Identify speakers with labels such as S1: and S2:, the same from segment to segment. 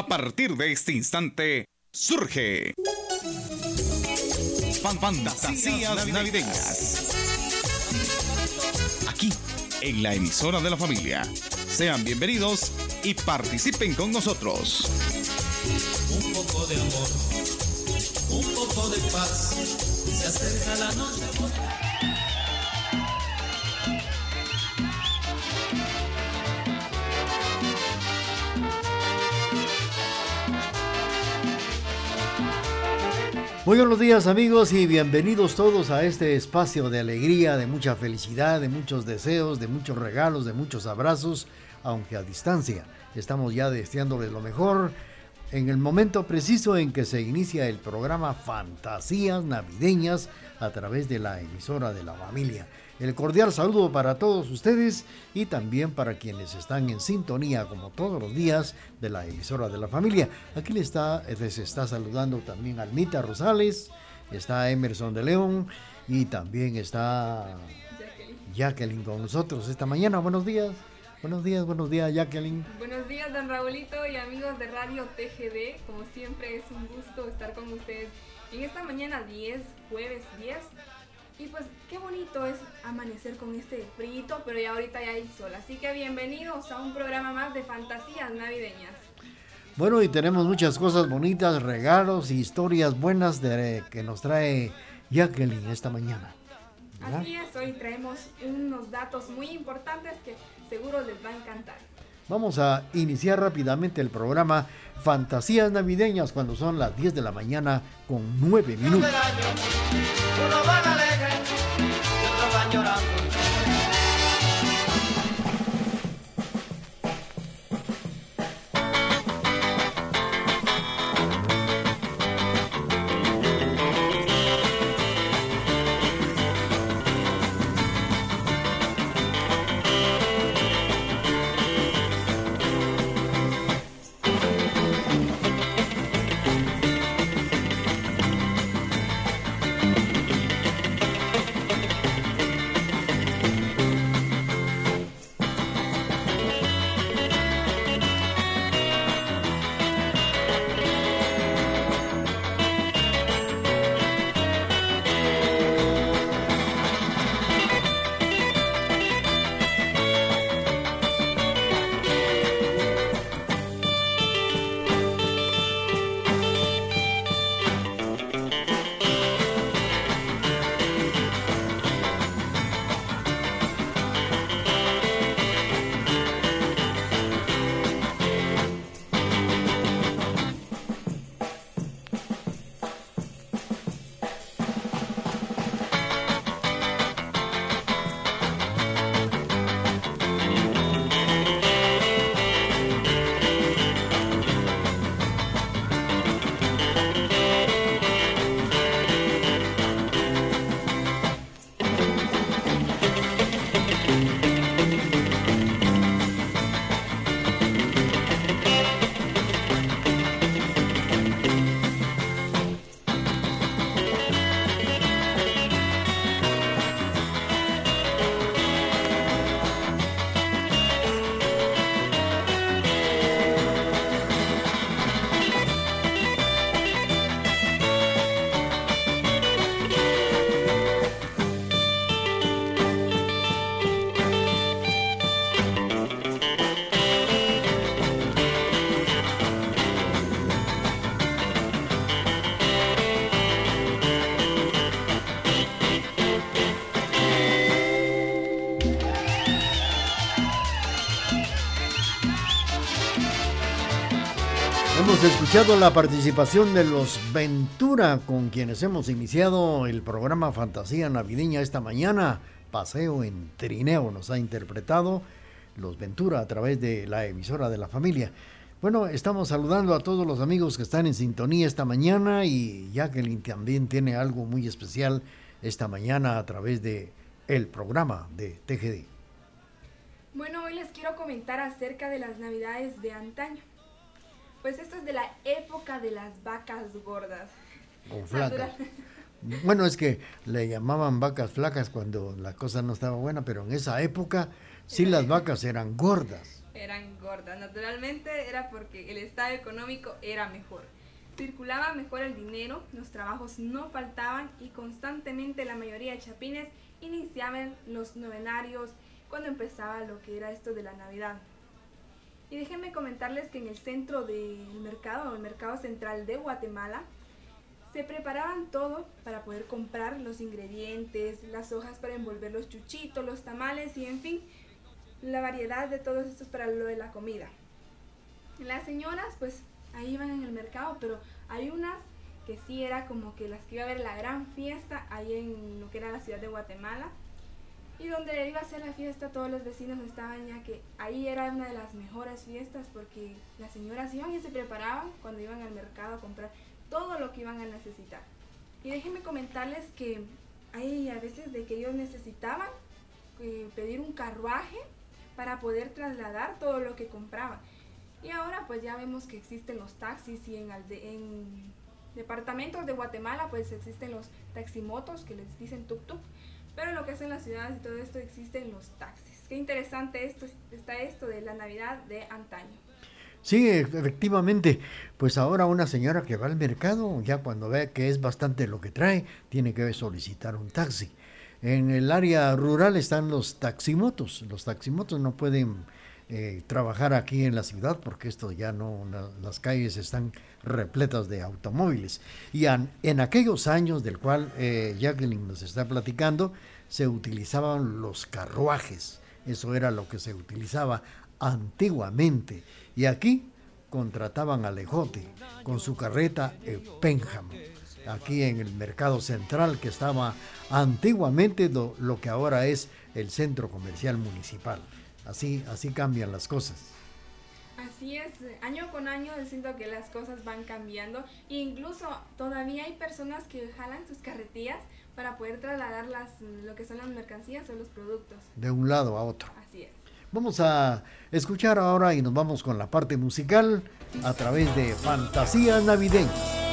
S1: A partir de este instante, surge Fantasías Navideñas. Aquí, en la emisora de la familia. Sean bienvenidos y participen con nosotros.
S2: Un poco de amor, un poco de paz, se acerca la noche.
S3: Muy buenos días, amigos, y bienvenidos todos a este espacio de alegría, de mucha felicidad, de muchos deseos, de muchos regalos, de muchos abrazos, aunque a distancia. Estamos ya deseándoles lo mejor en el momento preciso en que se inicia el programa Fantasías Navideñas a través de la emisora de la familia. El cordial saludo para todos ustedes y también para quienes están en sintonía, como todos los días, de la emisora de la familia. Aquí les está saludando también Almita Rosales, está Emerson de León y también está Jacqueline con nosotros esta mañana. Buenos días, Jacqueline.
S4: Buenos días, don Raulito y amigos de Radio TGD. Como siempre es un gusto estar con ustedes en esta mañana jueves 10. Y pues qué bonito es amanecer con este frío, pero ya ahorita ya hay sol. Así que bienvenidos a un programa más de Fantasías Navideñas.
S3: Bueno, y tenemos muchas cosas bonitas, regalos y historias buenas que nos trae Jacqueline esta mañana, ¿verdad?
S4: Así es, hoy traemos unos datos muy importantes que seguro les va a encantar.
S3: Vamos a iniciar rápidamente el programa Fantasías Navideñas cuando son las 10 de la mañana con 9 minutos.
S2: Unos van alegres y otros van llorando.
S3: Hemos escuchado la participación de los Ventura, con quienes hemos iniciado el programa Fantasía Navideña esta mañana. Paseo en Trineo nos ha interpretado los Ventura a través de la emisora de la familia. Bueno, estamos saludando a todos los amigos que están en sintonía esta mañana, y Jacqueline también tiene algo muy especial esta mañana a través de el programa de TGD.
S4: Bueno, hoy les quiero comentar acerca de las navidades de antaño. Pues esto es de la época de las vacas gordas.
S3: O flacas. Bueno, es que le llamaban vacas flacas cuando la cosa no estaba buena, pero en esa época sí las vacas eran gordas.
S4: Eran gordas. Naturalmente era porque el estado económico era mejor. Circulaba mejor el dinero, los trabajos no faltaban y constantemente la mayoría de chapines iniciaban los novenarios cuando empezaba lo que era esto de la Navidad. Y déjenme comentarles que en el centro del mercado, el mercado central de Guatemala, se preparaban todo para poder comprar los ingredientes, las hojas para envolver los chuchitos, los tamales y en fin, la variedad de todos estos para lo de la comida. Las señoras pues ahí iban en el mercado, pero hay unas que sí era como que las que iba a ver la gran fiesta ahí en lo que era la ciudad de Guatemala. Y donde iba a ser la fiesta, todos los vecinos estaban ya que ahí era una de las mejores fiestas porque las señoras iban y se preparaban cuando iban al mercado a comprar todo lo que iban a necesitar. Y déjenme comentarles que hay a veces de que ellos necesitaban pedir un carruaje para poder trasladar todo lo que compraban. Y ahora pues ya vemos que existen los taxis y en departamentos de Guatemala pues existen los taximotos que les dicen tuk-tuk. Pero lo que es en las ciudades y todo esto existen los taxis. Qué interesante está esto de la Navidad de antaño.
S3: Sí, efectivamente, pues ahora una señora que va al mercado, ya cuando ve que es bastante lo que trae, tiene que solicitar un taxi. En el área rural están los taximotos. Los taximotos no pueden trabajar aquí en la ciudad porque esto ya no, las calles están repletas de automóviles. Y en aquellos años del cual Jacqueline nos está platicando, se utilizaban los carruajes. Eso era lo que se utilizaba antiguamente. Y aquí contrataban a Lejote con su carreta Penham, aquí en el mercado central que estaba antiguamente lo que ahora es el centro comercial municipal. Así cambian las cosas.
S4: Así es, año con año siento que las cosas van cambiando e incluso todavía hay personas que jalan sus carretillas para poder trasladar lo que son las mercancías o los productos.
S3: De un lado a otro.
S4: Así es.
S3: Vamos a escuchar ahora y nos vamos con la parte musical a través de Fantasía Navideña.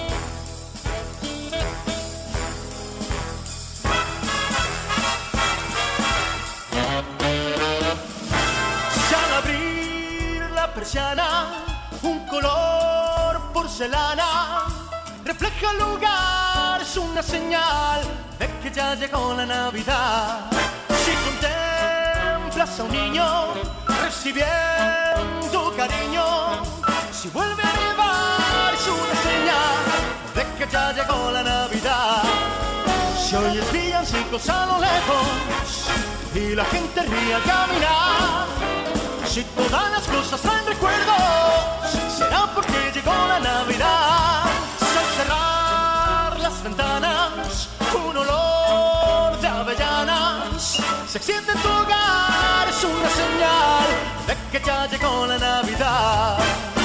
S5: Un color porcelana refleja el lugar, es una señal de que ya llegó la Navidad. Si contemplas a un niño recibiendo cariño, si vuelve a nevar es una señal de que ya llegó la Navidad. Si oyes villancicos a lo lejos y la gente ríe al caminar, si todas las cosas traen recuerdos, será porque llegó la Navidad. Si al cerrar las ventanas, un olor de avellanas se extiende en tu hogar, es una señal de que ya llegó la Navidad.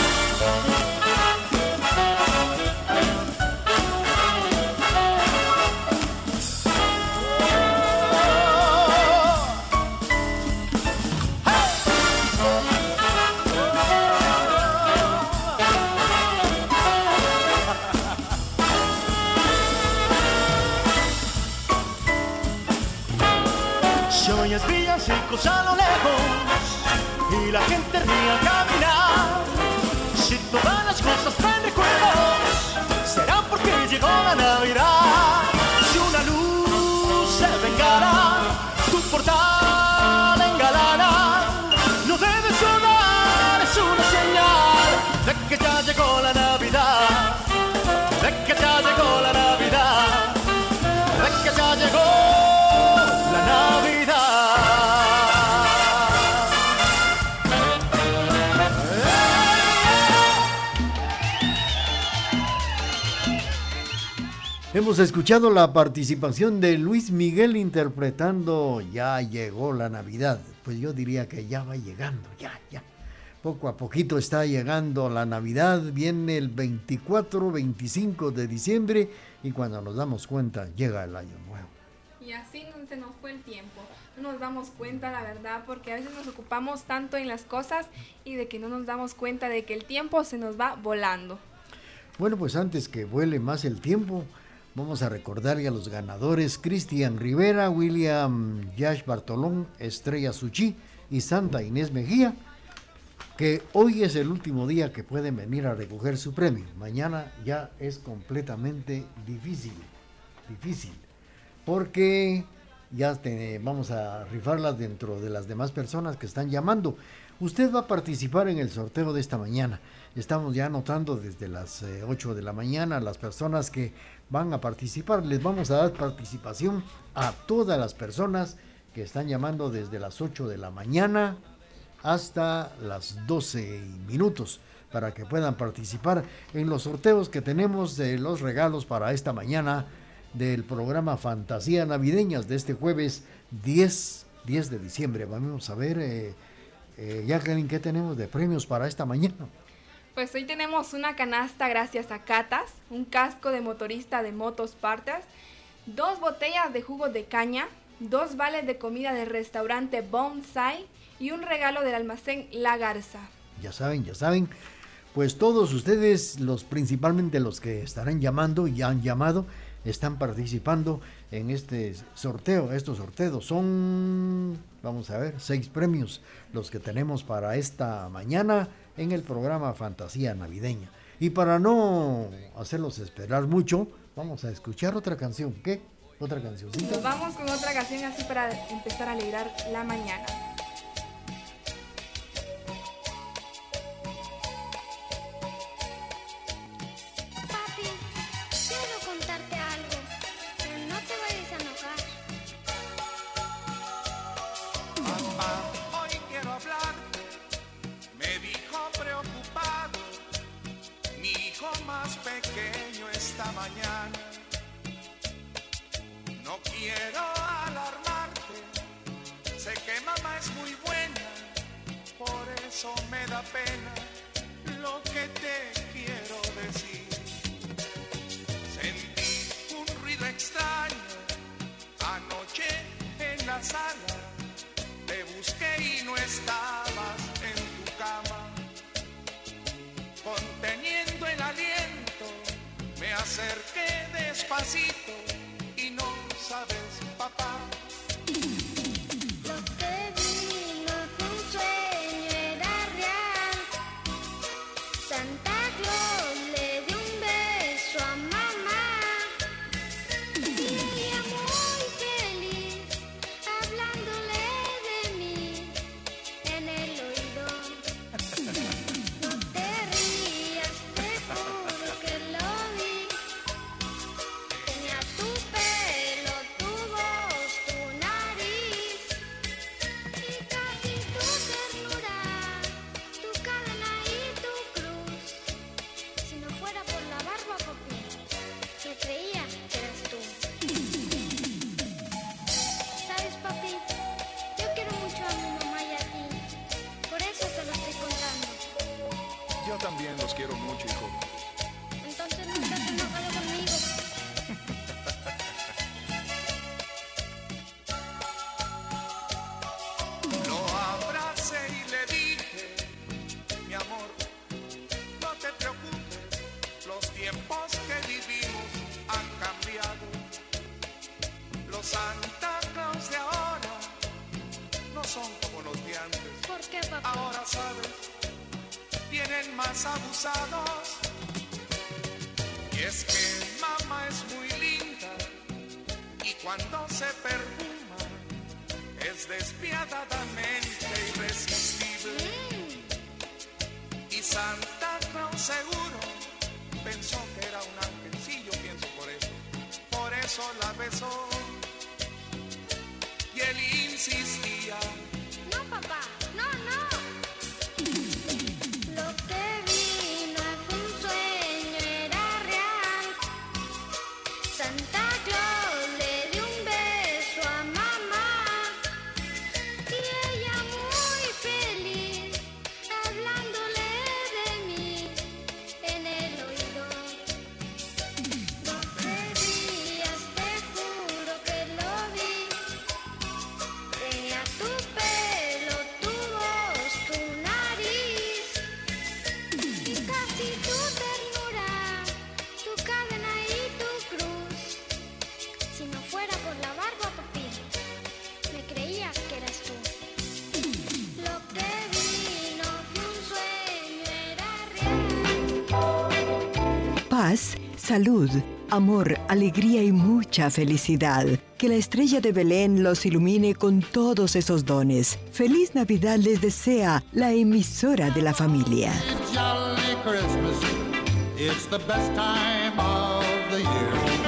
S5: Villancicos a lo lejos y la gente ríe al caminar, si todas las cosas traen recuerdos, será porque llegó la Navidad. Si una luz de bengala tu portal engalana, no debes dudar, es una señal de que ya llegó la Navidad, de que ya llegó la Navidad, de que ya llegó la Navidad.
S3: Hemos escuchado la participación de Luis Miguel interpretando Ya llegó la Navidad. Pues yo diría que ya va llegando, ya. Poco a poquito está llegando la Navidad, viene el 24, 25 de diciembre y cuando nos damos cuenta llega el año nuevo.
S4: Y así se nos fue el tiempo. No nos damos cuenta, la verdad, porque a veces nos ocupamos tanto en las cosas y de que no nos damos cuenta de que el tiempo se nos va volando.
S3: Bueno, pues antes que vuele más el tiempo, vamos a recordarle a los ganadores: Cristian Rivera, William Yash Bartolón, Estrella Suchi y Santa Inés Mejía. que hoy es el último día que pueden venir a recoger su premio. Mañana ya es completamente difícil, porque ya vamos a rifarlas dentro de las demás personas que están llamando. Usted va a participar en el sorteo de esta mañana. Estamos ya anotando desde las 8 de la mañana las personas que van a participar. Les vamos a dar participación a todas las personas que están llamando desde las 8 de la mañana hasta las 12 minutos para que puedan participar en los sorteos que tenemos de los regalos para esta mañana del programa Fantasía Navideñas de este jueves 10 de diciembre. Vamos a ver, Jacqueline, ¿qué tenemos de premios para esta mañana?
S4: Pues hoy tenemos una canasta gracias a Catas, un casco de motorista de Motos Partas, 2 botellas de jugo de caña, 2 vales de comida del restaurante Bonsai y un regalo del almacén La Garza. Ya saben,
S3: pues todos ustedes, principalmente los que estarán llamando y han llamado, están participando en este sorteo. Estos sorteos son, vamos a ver, 6 premios los que tenemos para esta mañana en el programa Fantasía Navideña. Y para no hacerlos esperar mucho, vamos a escuchar otra canción. ¿Qué? ¿Otra cancioncita?
S4: Nos vamos con otra canción así para empezar a alegrar la mañana.
S6: No quiero alarmarte, sé que mamá es muy buena, por eso me da pena lo que te quiero decir. Sentí un ruido extraño anoche en la sala, te busqué y no estabas en tu cama. Conteniendo el aliento, me acerqué despacito y no sabes, papá.
S7: Lo que vi no fue un sueño, era real. Santa Claus le dio un beso a mamá y ella muy feliz, hablándole de mí en el oído. No te rías, te juro que lo vi. Tenía tu pelo, tu voz, tu nariz y casi tu ternura, tu cadena y tu cruz. Si no fuera por la barba, papi, me creía que eras tú. ¿Sabes, papi? Yo quiero mucho a mi mamá y a ti. Por eso te lo estoy contando.
S6: Yo también los quiero mucho, hijo.
S7: Entonces no estás enojado conmigo.
S6: Lo abracé y le dije, mi amor, no te preocupes, los tiempos que vivimos han cambiado. Los Santa Claus de ahora no son como los de antes.
S7: ¿Por qué, papi?
S6: Ahora sabes, vienen más abusados. Y es que mamá es muy linda y cuando se perfuma es despiadadamente irresistible. Y Santa Claus seguro pensó que era un ángel. Sí, yo pienso por eso la besó. Y él insistía.
S7: No, papá, no, no. Lo que vi no fue un sueño, era real. Santa Claus le dio un beso a mamá y ella muy feliz, hablándole de mí en el oído. No te rías, te juro que lo vi. Tenía tu pelo, tu
S8: paz, salud, amor, alegría y mucha felicidad. Que la estrella de Belén los ilumine con todos esos dones. Feliz Navidad les desea la emisora de la familia.
S5: Jolly Christmas, it's the best time of the year.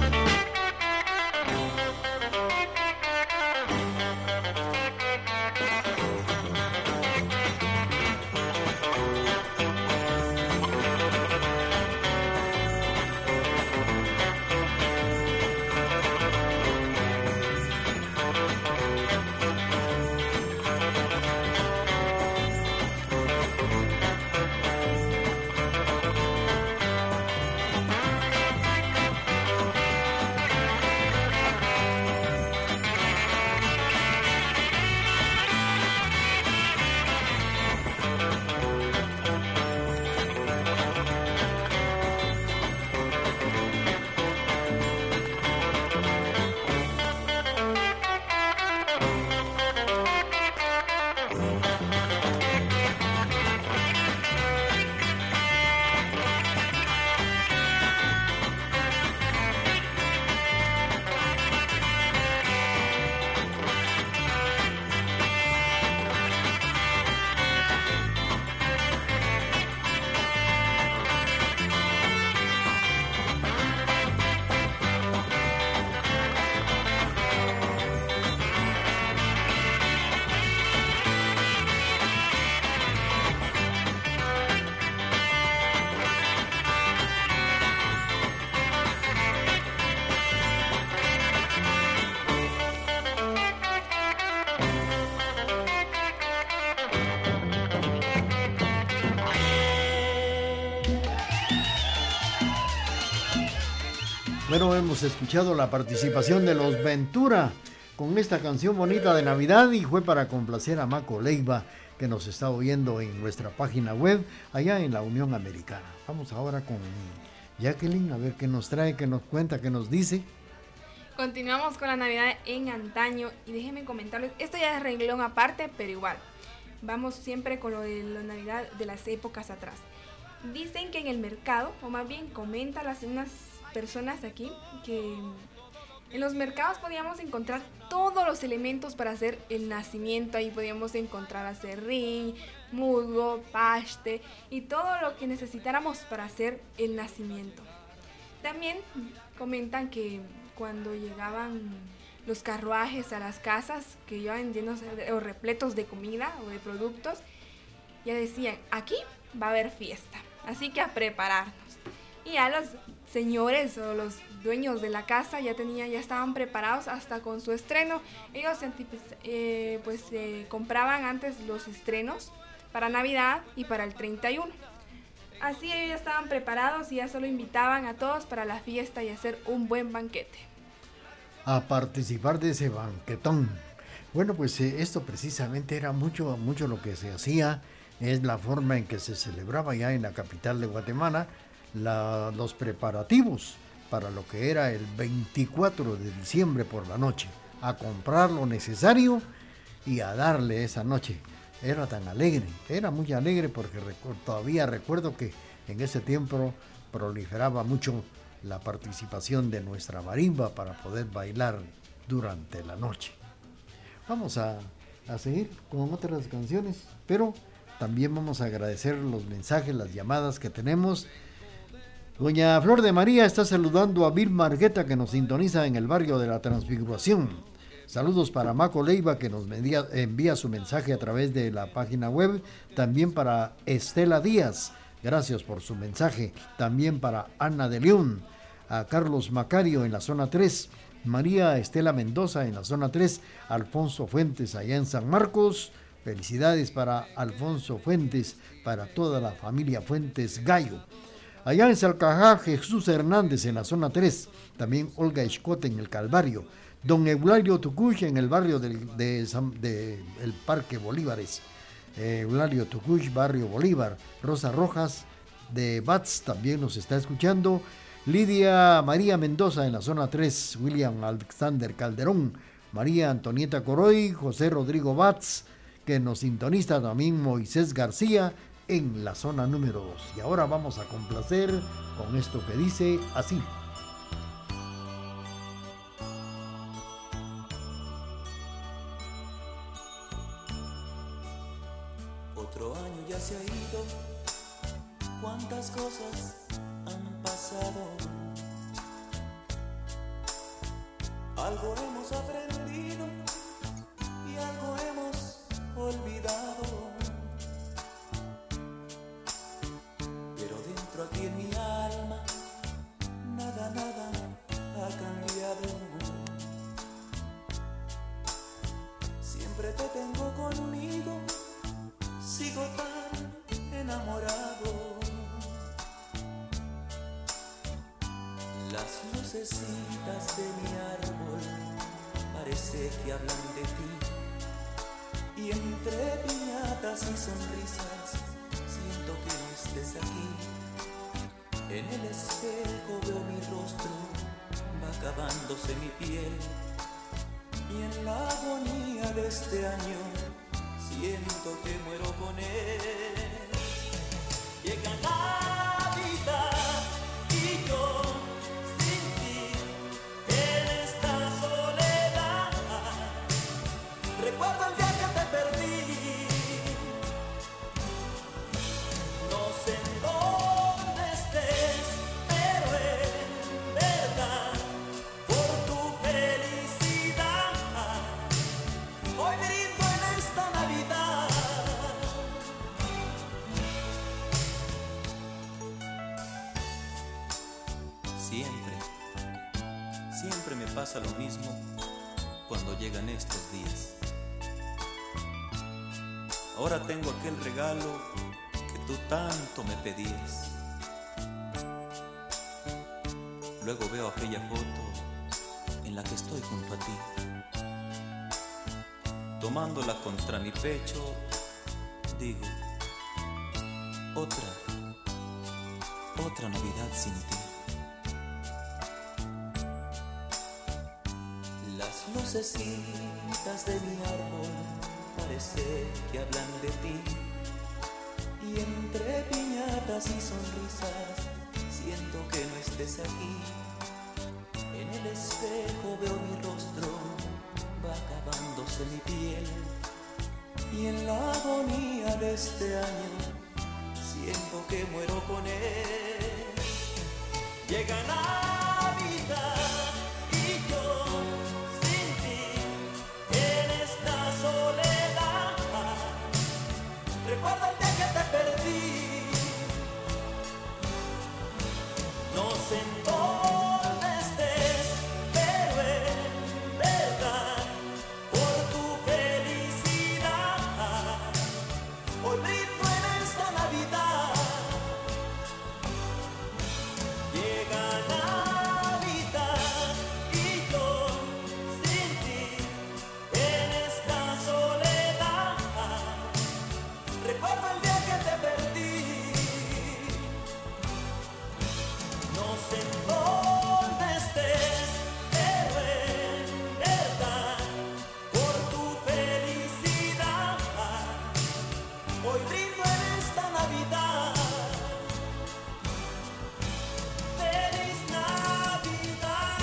S3: Bueno, hemos escuchado la participación de los Ventura con esta canción bonita de Navidad y fue para complacer a Maco Leiva, que nos está oyendo en nuestra página web allá en la Unión Americana. Vamos ahora con Jacqueline a ver qué nos trae, qué nos cuenta, qué nos dice.
S4: Continuamos con la Navidad en antaño y déjenme comentarles, esto ya es renglón aparte, pero igual, vamos siempre con lo de la Navidad de las épocas atrás. Dicen que en el mercado, o más bien comentan unas personas aquí, que en los mercados podíamos encontrar todos los elementos para hacer el nacimiento. Ahí podíamos encontrar acerrín, musgo, paste y todo lo que necesitáramos para hacer el nacimiento. También comentan que cuando llegaban los carruajes a las casas que iban llenos o repletos de comida o de productos, ya decían, aquí va a haber fiesta, así que a prepararnos. Y a los señores o los dueños de la casa ya estaban preparados hasta con su estreno. Ellos compraban antes los estrenos para Navidad y para el 31. Así ellos ya estaban preparados y ya solo invitaban a todos para la fiesta y hacer un buen banquete.
S3: A participar de ese banquetón. Bueno, pues esto precisamente era mucho lo que se hacía. Es la forma en que se celebraba ya en la capital de Guatemala los preparativos para lo que era el 24 de diciembre por la noche, a comprar lo necesario y a darle esa noche. Era tan alegre, era muy alegre porque todavía recuerdo que en ese tiempo proliferaba mucho la participación de nuestra marimba para poder bailar durante la noche. Vamos a seguir con otras canciones, pero también vamos a agradecer los mensajes, las llamadas que tenemos. Doña Flor de María está saludando a Vilma Argueta, que nos sintoniza en el barrio de la Transfiguración. Saludos para Maco Leiva, que nos envía su mensaje a través de la página web. También para Estela Díaz, gracias por su mensaje. También para Ana de León, a Carlos Macario en la zona 3, María Estela Mendoza en la zona 3, Alfonso Fuentes allá en San Marcos. Felicidades para Alfonso Fuentes, para toda la familia Fuentes Gallo. Allá en Salcajá, Jesús Hernández en la zona 3, también Olga Escote en el Calvario, don Eulario Tucuch en el barrio del Parque Bolívares, Eulario Tucuch, barrio Bolívar, Rosa Rojas de Bats también nos está escuchando, Lidia María Mendoza en la zona 3, William Alexander Calderón, María Antonieta Coroy, José Rodrigo Bats, que nos sintoniza también Moisés García en la zona número 2. Y ahora vamos a complacer con esto que dice así.
S2: Otro año ya se ha ido, cuántas cosas han pasado. Algo hemos aprendido y algo hemos olvidado. Pero dentro aquí en mi alma, nada ha cambiado. Siempre te tengo conmigo, sigo tan enamorado. Las lucecitas de mi árbol parece que hablan de ti, y entre piñatas y sonrisas siento que no estés aquí. En el espejo veo mi rostro, va acabándose mi piel, y en la agonía de este año siento que muero con él. Llega Navidad y yo sin ti en esta soledad. Recuerdo el día que te perdí. No sé en dónde estés, pero en verdad por tu felicidad hoy brindo en esta Navidad. Siempre me pasa lo mismo cuando llegan estos días. Ahora tengo aquel regalo que tú tanto me pedías. Luego veo aquella foto en la que estoy junto a ti, tomándola contra mi pecho, digo, otra Navidad sin ti. Las lucecitas de mi árbol parece que hablan de ti, y entre piñatas y sonrisas siento que no estés aquí. En el espejo veo mi rostro, va acabándose mi piel, y en la agonía de este año siento que muero con él. Llega Navidad y yo sin ti en esta soledad. Recuerda el día que te perdí. No sé en dónde estés, pero en verdad por tu felicidad hoy brindo en esta Navidad. Llega Navidad y yo sin ti en esta soledad. Recuerdo el día que te perdí. No sé en dónde estés, pero en verdad por tu felicidad hoy brindo en esta Navidad. ¡Feliz Navidad!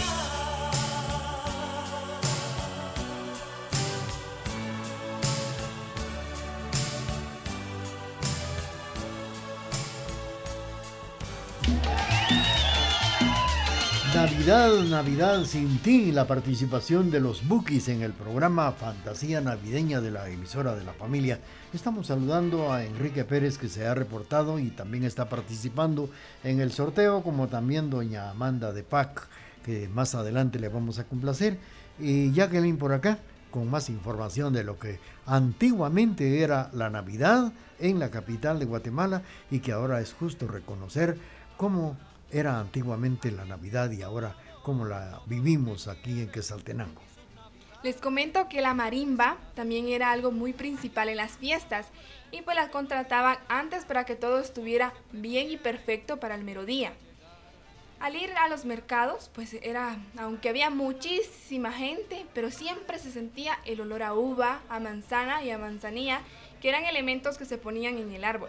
S3: Navidad sin ti, la participación de los Bukis en el programa Fantasía Navideña de la emisora de la familia. Estamos saludando a Enrique Pérez, que se ha reportado y también está participando en el sorteo, como también doña Amanda de Pac, que más adelante le vamos a complacer, y Jacqueline por acá con más información de lo que antiguamente era la Navidad en la capital de Guatemala, y que ahora es justo reconocer cómo era antiguamente la Navidad y ahora cómo la vivimos aquí en Quetzaltenango.
S4: Les comento que la marimba también era algo muy principal en las fiestas, y pues las contrataban antes para que todo estuviera bien y perfecto para el mero día. Al ir a los mercados, pues aunque había muchísima gente, pero siempre se sentía el olor a uva, a manzana y a manzanilla, que eran elementos que se ponían en el árbol.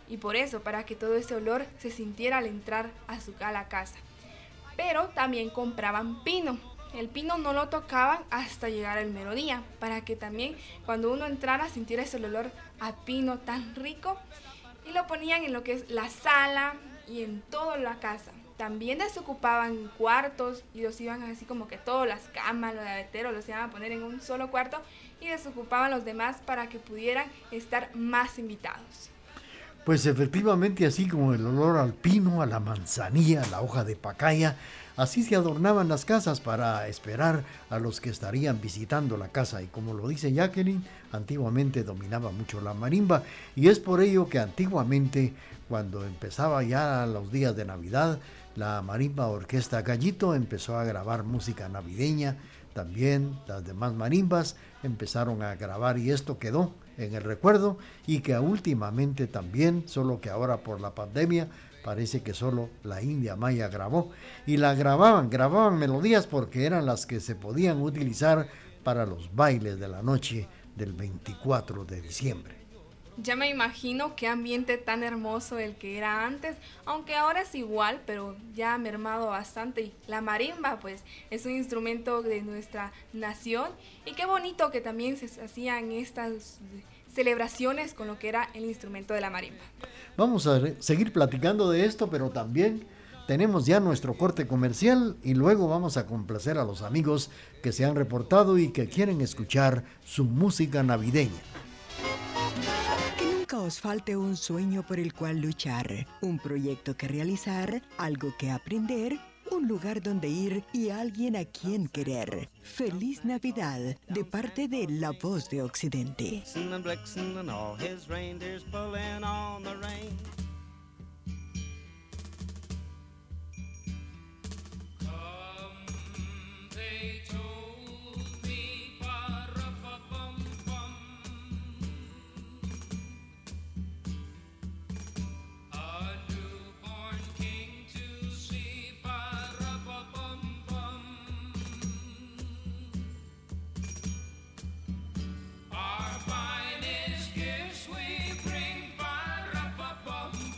S4: y por eso, para que todo ese olor se sintiera al entrar a la casa. Pero también compraban pino. El pino no lo tocaban hasta llegar el mero día, para que también cuando uno entrara sintiera ese olor a pino tan rico, y lo ponían en lo que es la sala y en toda la casa. También desocupaban cuartos y los iban así como que todas las camas, los gaveteros los iban a poner en un solo cuarto y desocupaban los demás para que pudieran estar más invitados.
S3: Pues efectivamente, así como el olor al pino, a la manzanilla, a la hoja de pacaya, así se adornaban las casas para esperar a los que estarían visitando la casa. Y como lo dice Jacqueline, antiguamente dominaba mucho la marimba, y es por ello que antiguamente, cuando empezaba ya los días de Navidad, la marimba Orquesta Gallito empezó a grabar música navideña. También las demás marimbas empezaron a grabar, y esto quedó en el recuerdo, y que últimamente también, solo que ahora por la pandemia, parece que solo la India Maya grabó, y la grababan melodías porque eran las que se podían utilizar para los bailes de la noche del 24 de diciembre.
S4: Ya me imagino qué ambiente tan hermoso el que era antes, aunque ahora es igual, pero ya ha mermado bastante. Y la marimba, pues, es un instrumento de nuestra nación, y qué bonito que también se hacían estas celebraciones con lo que era el instrumento de la marimba.
S3: Vamos a seguir platicando de esto, pero también tenemos ya nuestro corte comercial, y luego vamos a complacer a los amigos que se han reportado y que quieren escuchar su música navideña.
S8: Que nunca os falte un sueño por el cual luchar, un proyecto que realizar, algo que aprender, un lugar donde ir y alguien a quien querer. Feliz Navidad, de parte de La Voz de Occidente.
S5: And Blitzen and all his reindeers pulling on the rein.
S9: Our finest gifts we bring, ba-ra-ba-bum.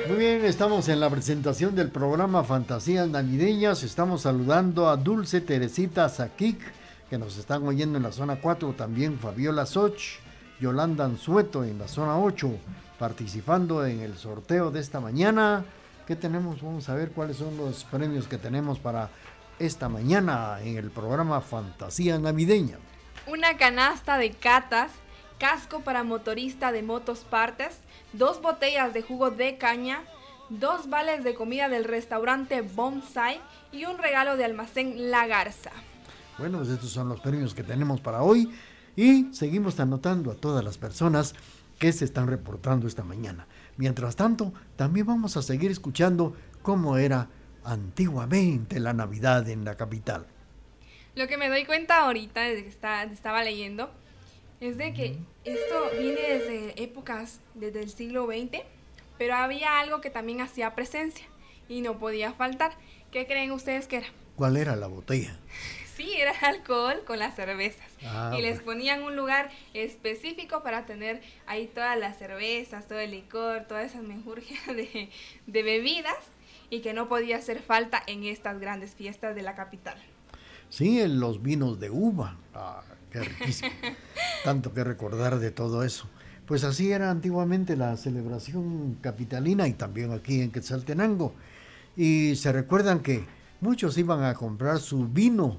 S3: Muy bien, estamos en la presentación del programa Fantasías Navideñas. Estamos saludando a Dulce Teresita Zaquic, que nos están oyendo en la zona 4, también Fabiola Soch, Yolanda Anzueto en la zona 8, participando en el sorteo de esta mañana. ¿Qué tenemos? Vamos a ver cuáles son los premios que tenemos para esta mañana en el programa Fantasía Navideña.
S4: Una canasta de catas, casco para motorista de Motos Partes, 2 botellas de jugo de caña, 2 vales de comida del restaurante Bonsai y un regalo de almacén La Garza.
S3: Bueno, pues estos son los premios que tenemos para hoy y seguimos anotando a todas las personas que se están reportando esta mañana. Mientras tanto, también vamos a seguir escuchando cómo era antiguamente la Navidad en la capital.
S4: Lo que me doy cuenta ahorita, desde que estaba leyendo, es de que esto viene desde épocas, desde el siglo XX, pero había algo que también hacía presencia y no podía faltar. ¿Qué creen ustedes que era?
S3: ¿Cuál era la botella?
S4: Sí, era alcohol con las cervezas. Y les
S3: Bueno.
S4: ponían un lugar específico para tener ahí todas las cervezas, todo el licor, toda esa menjurgia de bebidas y que no podía hacer falta en estas grandes fiestas de la capital.
S3: Sí, en los vinos de uva. Qué riquísimo. Tanto que recordar de todo eso. Pues así era antiguamente la celebración capitalina y también aquí en Quetzaltenango. Y se recuerdan que muchos iban a comprar su vino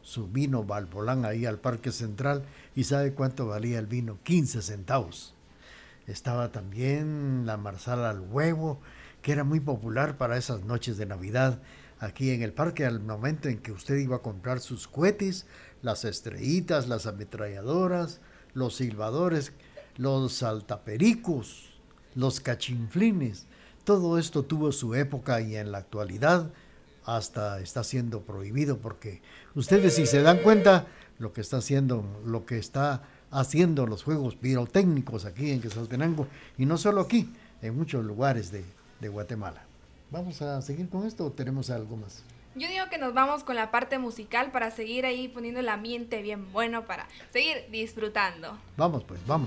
S3: Valbolán ahí al Parque Central. ¿Y sabe cuánto valía el vino? 15 centavos. Estaba también la marsala al huevo, que era muy popular para esas noches de Navidad. Aquí en el parque, al momento en que usted iba a comprar sus cohetes, las estrellitas, las ametralladoras, los silbadores, los saltapericos, los cachinflines, todo esto tuvo su época y en la actualidad hasta está siendo prohibido porque ustedes, si se dan cuenta, lo que está haciendo los juegos pirotécnicos aquí en Quetzaltenango, y no solo aquí, en muchos lugares de Guatemala. ¿Vamos a seguir con esto o tenemos algo más?
S4: Yo digo que nos vamos con la parte musical para seguir ahí poniendo el ambiente bien bueno para seguir disfrutando.
S3: Vamos pues, vamos.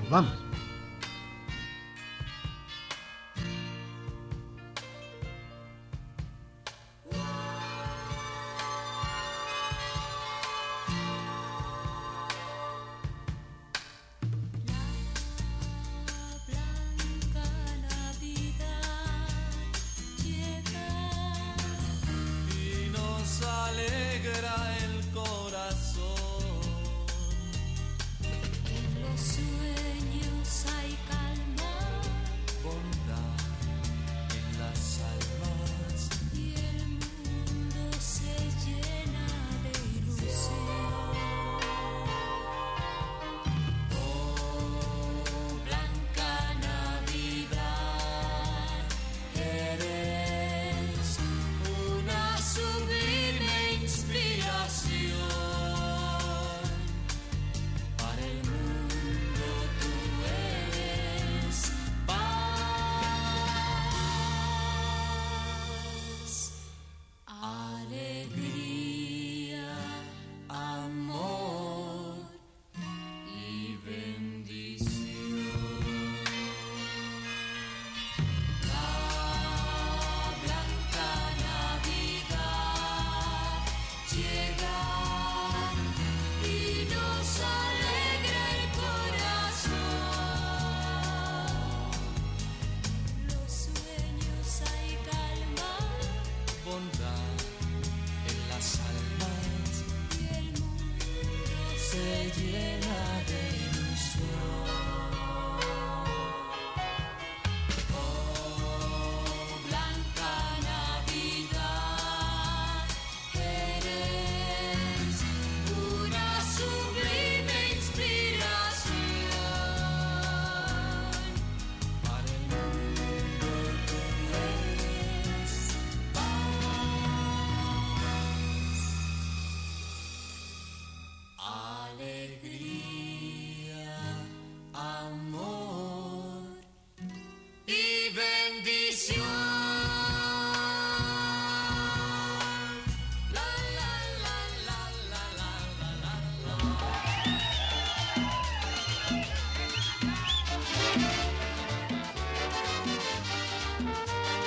S2: Y nos alegra el corazón.
S9: En los sueños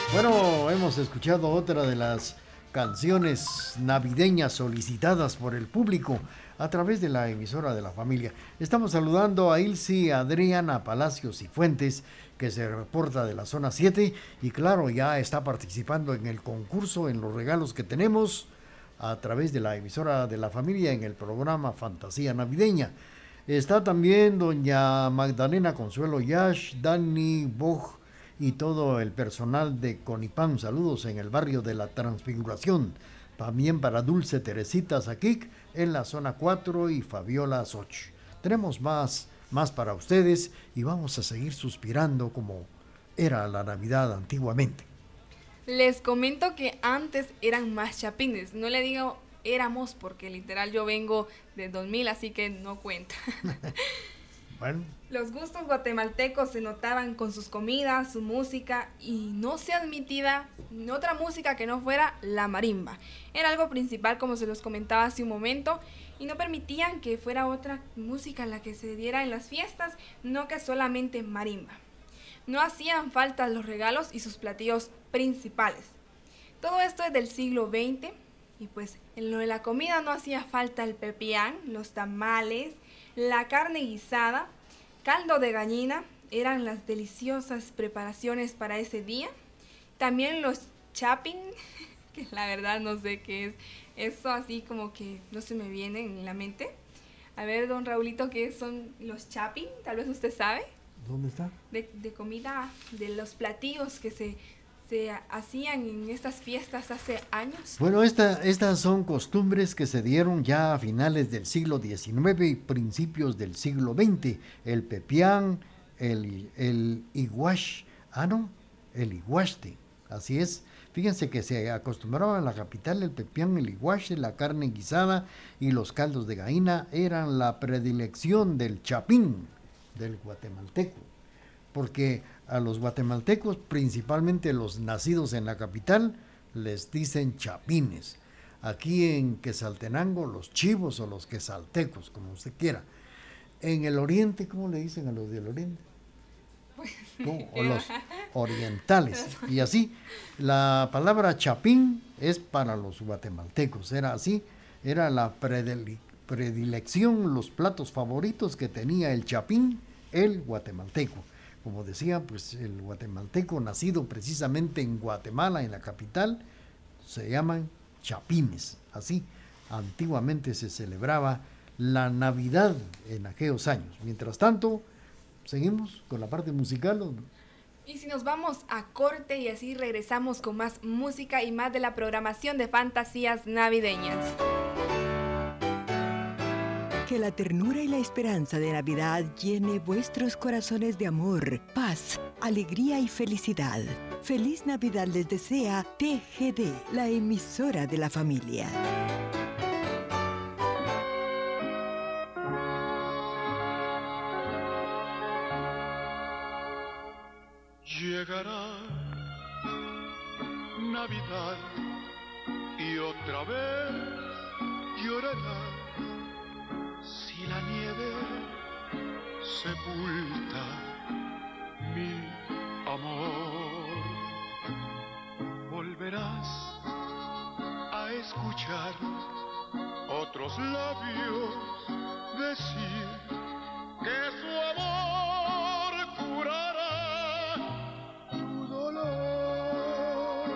S3: Bueno, hemos escuchado otra de las canciones navideñas solicitadas por el público a través de la emisora de la familia. Estamos saludando a Ilsi Adriana Palacios y Fuentes, que se reporta de la zona 7 y claro, ya está participando en el concurso, en los regalos que tenemos a través de la emisora de la familia en el programa Fantasía Navideña. Está también doña Magdalena Consuelo Yash, Dani Boj y todo el personal de Conipán. Saludos en el barrio de la Transfiguración. También para Dulce Teresita Zaquic en la zona 4 y Fabiola Soch. Tenemos más para ustedes y vamos a seguir suspirando como era la Navidad antiguamente.
S4: Les comento que antes eran más chapines. No le digo éramos porque literal yo vengo de 2000, así que no cuenta.
S3: Bueno.
S4: Los gustos guatemaltecos se notaban con sus comidas, su música y no se admitía otra música que no fuera la marimba. Era algo principal, como se los comentaba hace un momento, y no permitían que fuera otra música la que se diera en las fiestas, no que solamente marimba. No hacían falta los regalos y sus platillos principales. Todo esto es del siglo XX y pues en lo de la comida no hacía falta el pepián, los tamales, la carne guisada, caldo de gallina, eran las deliciosas preparaciones para ese día. También los chapín, que la verdad no sé qué es eso, así como que no se me viene en la mente. A ver, don Raulito, ¿qué son los chapín? Tal vez usted sabe.
S3: ¿Dónde está?
S4: De comida, de los platillos que se hacían en estas fiestas hace años.
S3: Bueno, estas son costumbres que se dieron ya a finales del siglo XIX y principios del siglo XX. El pepián, el iguash, el iguaste, así es. Fíjense que se acostumbraba en la capital el pepián, el iguaste, la carne guisada y los caldos de gallina eran la predilección del chapín, del guatemalteco, porque a los guatemaltecos, principalmente los nacidos en la capital, les dicen chapines. Aquí en Quetzaltenango, los chivos o los quetzaltecos, como usted quiera. En el oriente, ¿cómo le dicen a los del oriente? O los orientales. Y así, la palabra chapín es para los guatemaltecos. Era así, era la predilección, los platos favoritos que tenía el chapín, el guatemalteco. Como decía, pues el guatemalteco nacido precisamente en Guatemala, en la capital, se llaman chapines. Así, antiguamente se celebraba la Navidad en aquellos años. Mientras tanto, seguimos con la parte musical.
S4: Y si nos vamos a corte y así regresamos con más música y más de la programación de fantasías navideñas.
S8: Que la ternura y la esperanza de Navidad llene vuestros corazones de amor, paz, alegría y felicidad. Feliz Navidad les desea TGD, la emisora de la familia.
S5: Llegará Navidad y otra vez llorará. Si la nieve sepulta mi amor, volverás a escuchar otros labios decir que su amor curará tu dolor.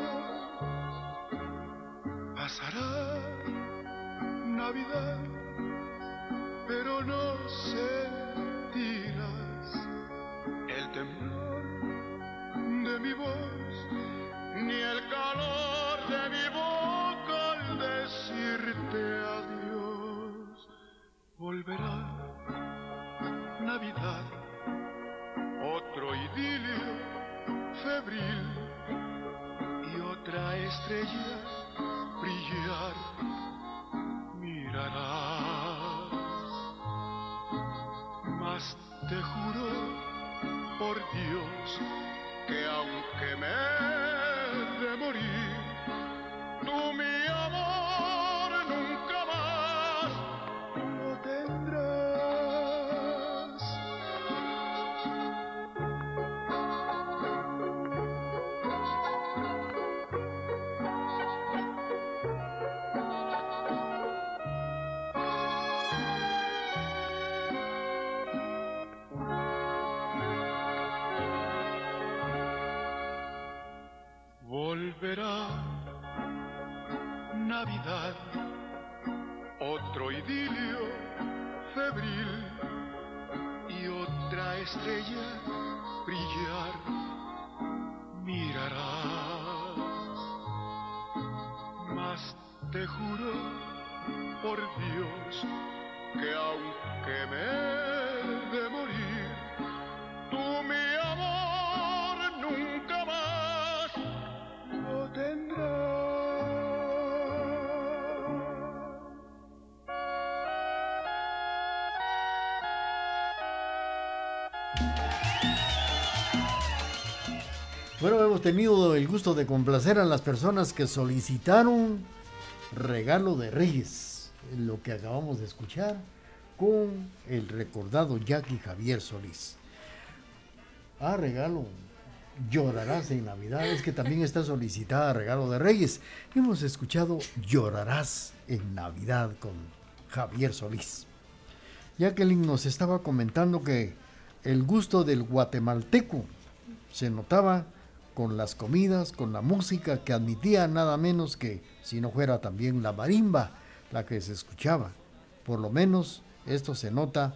S5: Pasará Navidad, pero no sentirás el temblor de mi voz, ni el calor de mi boca al decirte adiós. Volverá Navidad, otro idilio febril y otra estrella brillar mirarás. Mas te juro por Dios que aunque me he de morir, tú mi amor nunca más lo tendrás. estrella brillar mirarás, mas te juro por Dios que aunque me he de morir, tú mi amor nunca más lo tendrás.
S3: Bueno, hemos tenido el gusto de complacer a las personas que solicitaron Regalo de Reyes, lo que acabamos de escuchar con el recordado Jackie Javier Solís. Regalo, Llorarás en Navidad, es que también está solicitada Regalo de Reyes. Hemos escuchado Llorarás en Navidad con Javier Solís. Jacqueline nos estaba comentando que el gusto del guatemalteco se notaba con las comidas, con la música que admitía nada menos que, si no fuera también la marimba, la que se escuchaba. Por lo menos esto se nota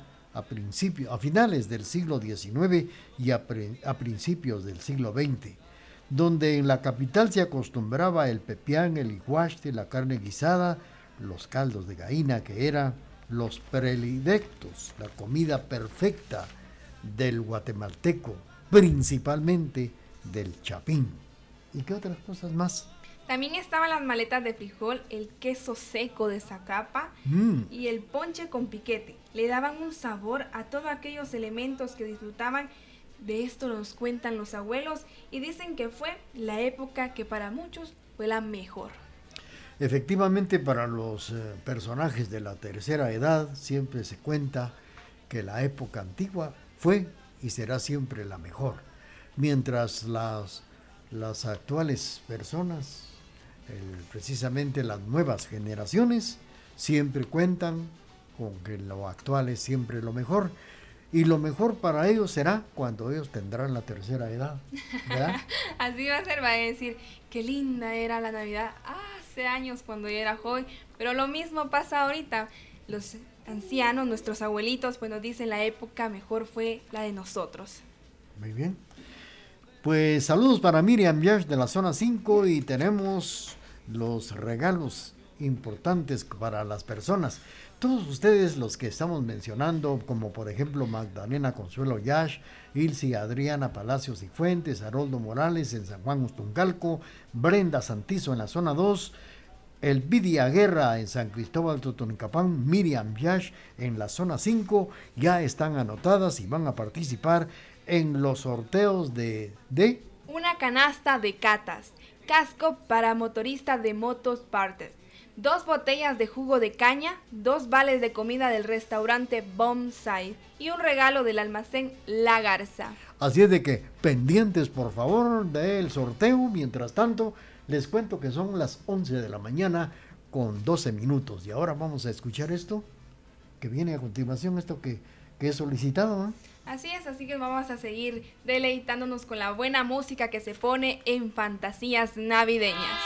S3: a finales del siglo XIX y a principios del siglo XX, donde en la capital se acostumbraba el pepián, el iguaste, la carne guisada, los caldos de gallina, que eran los predilectos, la comida perfecta del guatemalteco, principalmente del chapín. ¿Y qué otras cosas más?
S4: También estaban las maletas de frijol, el queso seco de Zacapa y el ponche con piquete. Le daban un sabor a todos aquellos elementos que disfrutaban. De esto nos cuentan los abuelos y dicen que fue la época que para muchos fue la mejor.
S3: Efectivamente, para los personajes de la tercera edad siempre se cuenta que la época antigua fue y será siempre la mejor, mientras las actuales personas, precisamente las nuevas generaciones, siempre cuentan con que lo actual es siempre lo mejor, y lo mejor para ellos será cuando ellos tendrán la tercera edad, ¿verdad?
S4: Así va a ser, va a decir, qué linda era la Navidad hace años cuando yo era joven, pero lo mismo pasa ahorita. Los ancianos, nuestros abuelitos, pues nos dicen la época mejor fue la de nosotros.
S3: Muy bien. Pues saludos para Miriam Yash de la zona 5 y tenemos los regalos importantes para las personas. Todos ustedes los que estamos mencionando, como por ejemplo Magdalena Consuelo Yash, Ilsi Adriana Palacios y Fuentes, Haroldo Morales en San Juan Ustuncalco, Brenda Santizo en la zona 2, Elvidia Guerra en San Cristóbal Totonicapán, Miriam Yash en la zona 5, ya están anotadas y van a participar en los sorteos de
S4: una canasta de catas, casco para motorista de motos partes, 2 botellas de jugo de caña, 2 vales de comida del restaurante Bonsai y un regalo del almacén La Garza.
S3: Así es de que pendientes por favor del sorteo. Mientras tanto les cuento que son las 11 de la mañana con 12 minutos y ahora vamos a escuchar esto que viene a continuación, esto que es solicitado, ¿no?
S4: Así es, así que vamos a seguir deleitándonos con la buena música que se pone en fantasías navideñas.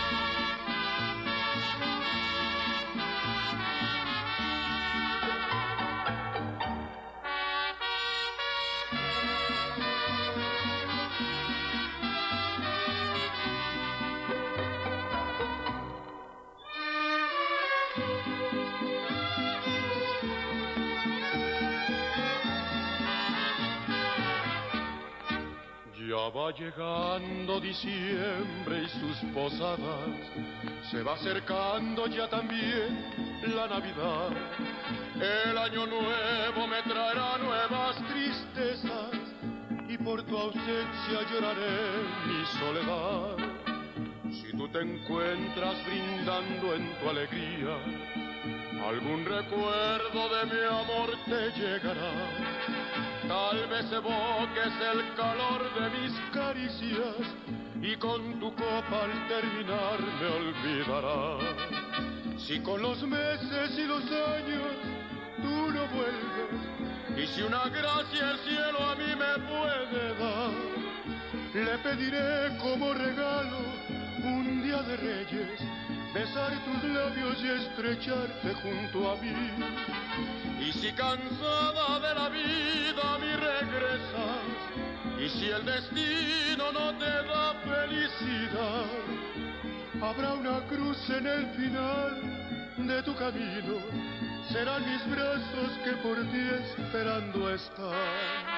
S5: Ya va llegando diciembre y sus posadas, se va acercando ya también la Navidad. El año nuevo me traerá nuevas tristezas y por tu ausencia lloraré mi soledad. Si tú te encuentras brindando en tu alegría, algún recuerdo de mi amor te llegará. Tal vez evoques el calor de mis caricias y con tu copa al terminar me olvidarás. Si con los meses y los años tú no vuelves, y si una gracia el cielo a mí me puede dar, le pediré como regalo un día de Reyes besar tus labios y estrecharte junto a mí. Y si cansada de la vida a mí regresas, y si el destino no te da felicidad, habrá una cruz en el final de tu camino, serán mis brazos que por ti esperando están.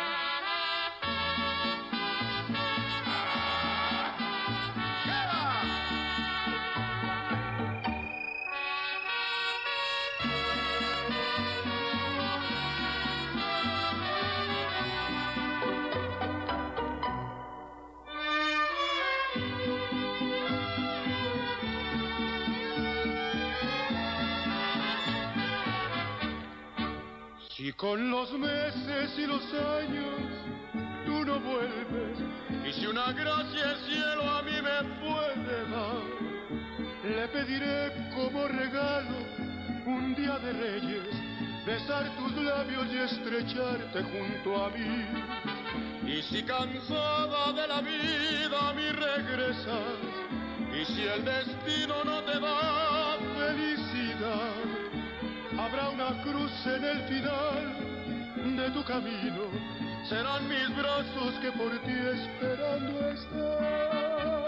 S5: Y con los meses y los años tú no vuelves, y si una gracia el cielo a mí me puede dar, le pediré como regalo un día de Reyes, besar tus labios y estrecharte junto a mí. Y si cansada de la vida a mí regresas, y si el destino no te da felicidad, habrá una cruz en el final de tu camino, serán mis brazos que por ti esperando están.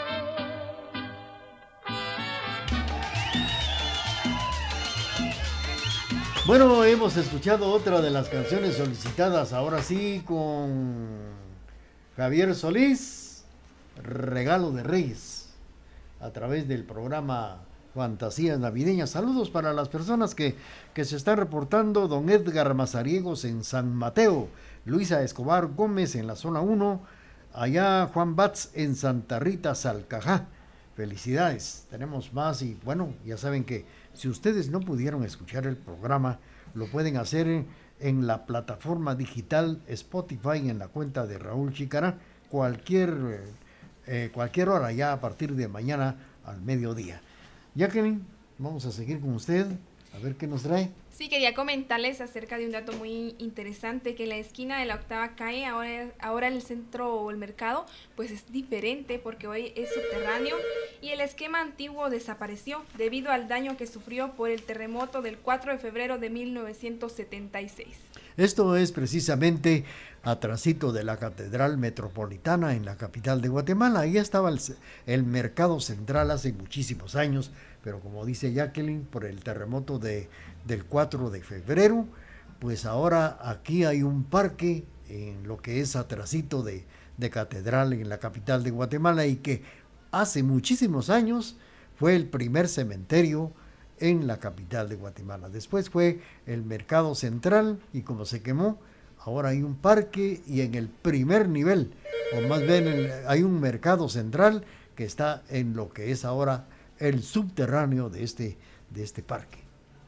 S3: Bueno, hemos escuchado otra de las canciones solicitadas, ahora sí con Javier Solís, Regalo de Reyes, a través del programa Fantasías Navideñas. Saludos para las personas que se están reportando: don Edgar Mazariegos en San Mateo, Luisa Escobar Gómez en la zona 1, allá Juan Batz en Santa Rita, Salcajá. Felicidades, tenemos más. Y bueno, ya saben que si ustedes no pudieron escuchar el programa, lo pueden hacer en la plataforma digital Spotify, en la cuenta de Raúl Chicará, cualquier hora, ya a partir de mañana al mediodía. Jacqueline, vamos a seguir con usted, a ver qué nos trae.
S4: Sí, quería comentarles acerca de un dato muy interesante, que en la esquina de la 8ª calle, ahora el centro o el mercado, pues es diferente porque hoy es subterráneo y el esquema antiguo desapareció debido al daño que sufrió por el terremoto del 4 de febrero de 1976.
S3: Esto es precisamente atrasito de la Catedral Metropolitana en la capital de Guatemala. Ahí estaba el mercado central hace muchísimos años, pero como dice Jacqueline, por el terremoto del 4 de febrero, pues ahora aquí hay un parque en lo que es atrasito de Catedral en la capital de Guatemala, y que hace muchísimos años fue el primer cementerio en la capital de Guatemala. Después fue el mercado central, y como se quemó, ahora hay un parque, y en el primer nivel, o más bien hay un mercado central que está en lo que es ahora el subterráneo de este parque.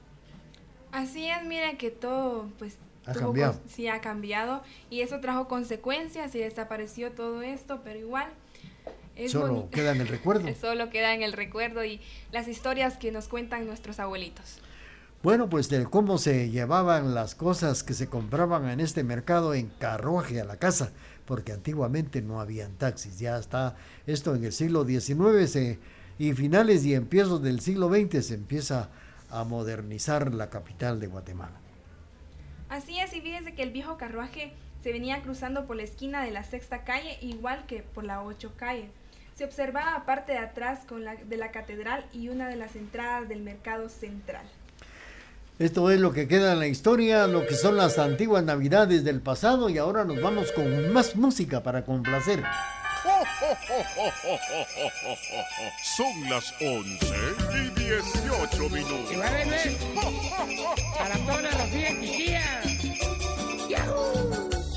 S4: Así es, mira que todo pues
S3: ha cambiado.
S4: Sí, ha cambiado, y eso trajo consecuencias y desapareció todo esto, pero igual
S3: solo queda en el recuerdo.
S4: Solo queda en el recuerdo y las historias que nos cuentan nuestros abuelitos.
S3: Bueno, pues de cómo se llevaban las cosas que se compraban en este mercado en carruaje a la casa, porque antiguamente no habían taxis. Ya está esto en el siglo XIX y finales y empiezos del siglo XX se empieza a modernizar la capital de Guatemala.
S4: Así es, y fíjense que el viejo carruaje se venía cruzando por la esquina de la 6ª calle, igual que por la 8 calle. Se observaba parte de atrás de la catedral y una de las entradas del mercado central.
S3: Esto es lo que queda en la historia, lo que son las antiguas navidades del pasado, y ahora nos vamos con más música para complacer.
S6: Son las 11:18.
S9: Y va a beber para todas las días y días. ¡Yahoo!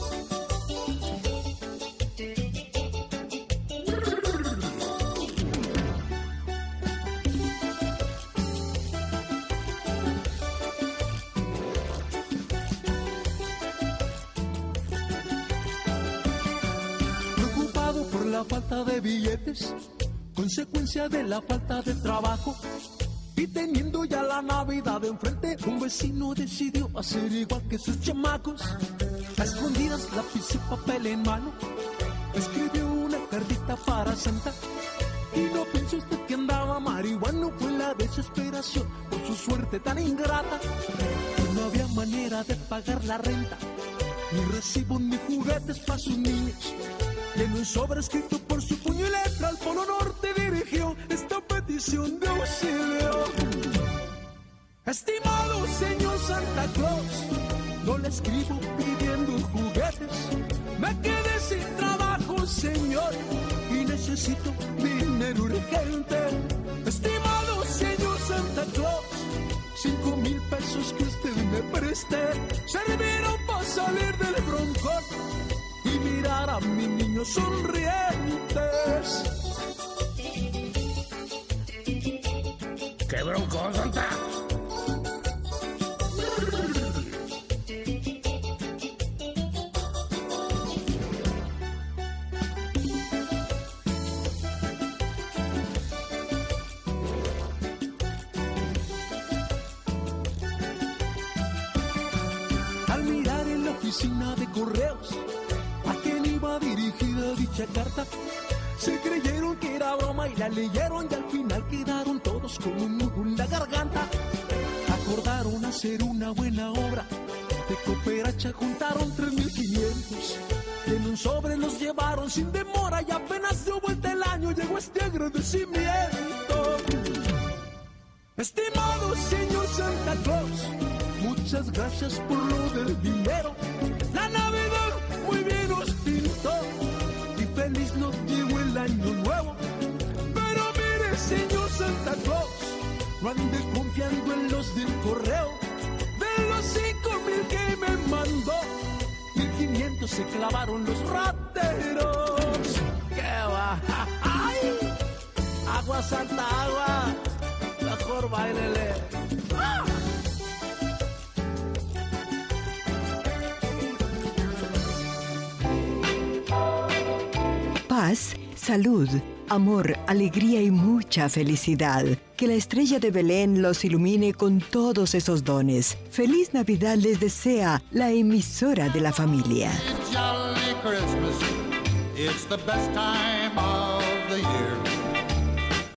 S10: La falta de billetes, consecuencia de la falta de trabajo, y teniendo ya la Navidad enfrente, un vecino decidió hacer igual que sus chamacos. A escondidas, lápiz y papel en mano, escribió una cartita para Santa. Y no pensó usted que andaba marihuano, fue desesperación por su suerte tan ingrata. Que no había manera de pagar la renta, ni recibo ni juguetes para sus niños. Y en un sobre escrito por su puño y letra al Polo Norte dirigió esta petición de auxilio. Estimado señor Santa Claus, no le escribo pidiendo juguetes. Me quedé sin trabajo, señor, y necesito dinero urgente. Estimado señor Santa Claus, 5,000 pesos que usted me preste servirán para salir del broncón y mirar a mis niños sonrientes.
S9: ¡Qué broncón, Santa!
S10: Al mirar en la oficina de correos a quien iba dirigida dicha carta, se creyeron que era broma y la leyeron y al final quedaron todos con un nudo en la garganta. Acordaron hacer una buena obra, de cooperacha juntaron 3,500. En un sobre los llevaron sin demora y apenas dio vuelta el año llegó este agradecimiento. Estimado señor Santa Claus, muchas gracias por lo del dinero. La Navidad muy bien nos pintó y feliz nos llegó el año nuevo. Pero mire señor Santa Claus, no ande confiando en los del correo. De los 5,000 que me mandó, 1,500 se clavaron los rateros. ¡Qué va! ¡Ay! Agua Santa, agua. Mejor bailele. ¡Ah!
S8: Paz, salud, amor, alegría y mucha felicidad. Que la estrella de Belén los ilumine con todos esos dones. Feliz Navidad les desea la emisora de la familia.
S5: Jolly Christmas, it's the best time of the year.